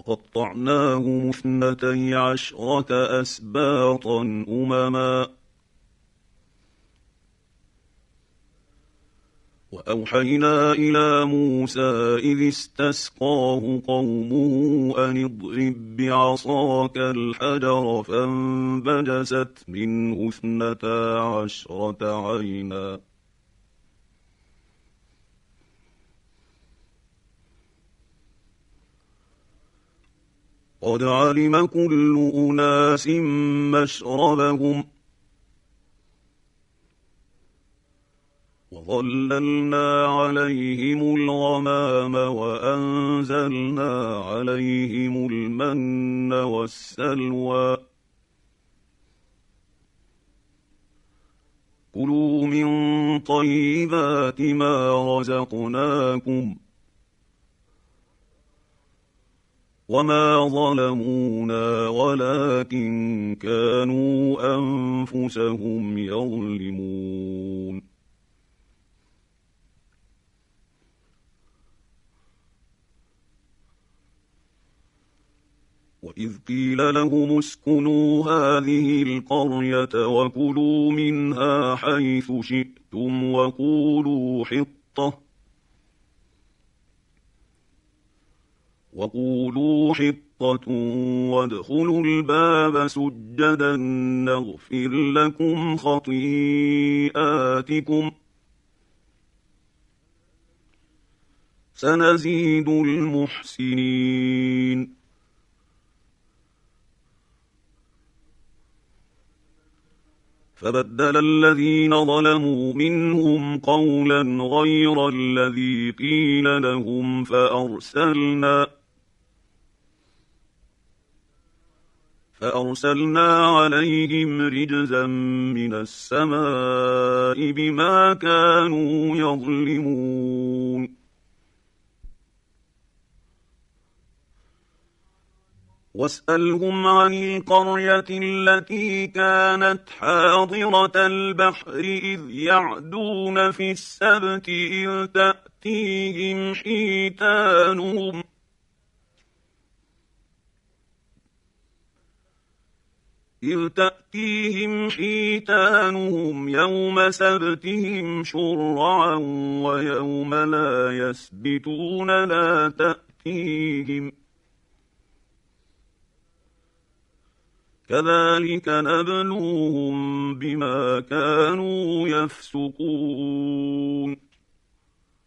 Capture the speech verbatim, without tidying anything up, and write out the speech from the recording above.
وقطعناهم اثنتي عشرة أسباطا أمما وأوحينا إلى موسى إذ استسقاه قومه أن اضرب بعصاك الحجر فانبجست منه اثنتا عشرة عينا قد علم كل أناس مشربهم وظللنا عليهم الغمام وأنزلنا عليهم المن والسلوى كلوا من طيبات ما رزقناكم وما ظلمونا ولكن كانوا أنفسهم يظلمون وإذ قيل لهم اسكنوا هذه القرية وكلوا منها حيث شئتم وقولوا حطة وقولوا حطة وادخلوا الباب سجدا نغفر لكم خطيئاتكم سنزيد المحسنين فبدل الذين ظلموا منهم قولا غير الذي قيل لهم فأرسلنا فأرسلنا عليهم رجزا من السماء بما كانوا يظلمون واسألهم عن القرية التي كانت حاضرة البحر إذ يعدون في السبت إذ تأتيهم حيتانهم إذ تأتيهم حيتانهم يوم سبتهم شرعا ويوم لا يسبتون لا تأتيهم كذلك نبلوهم بما كانوا يفسقون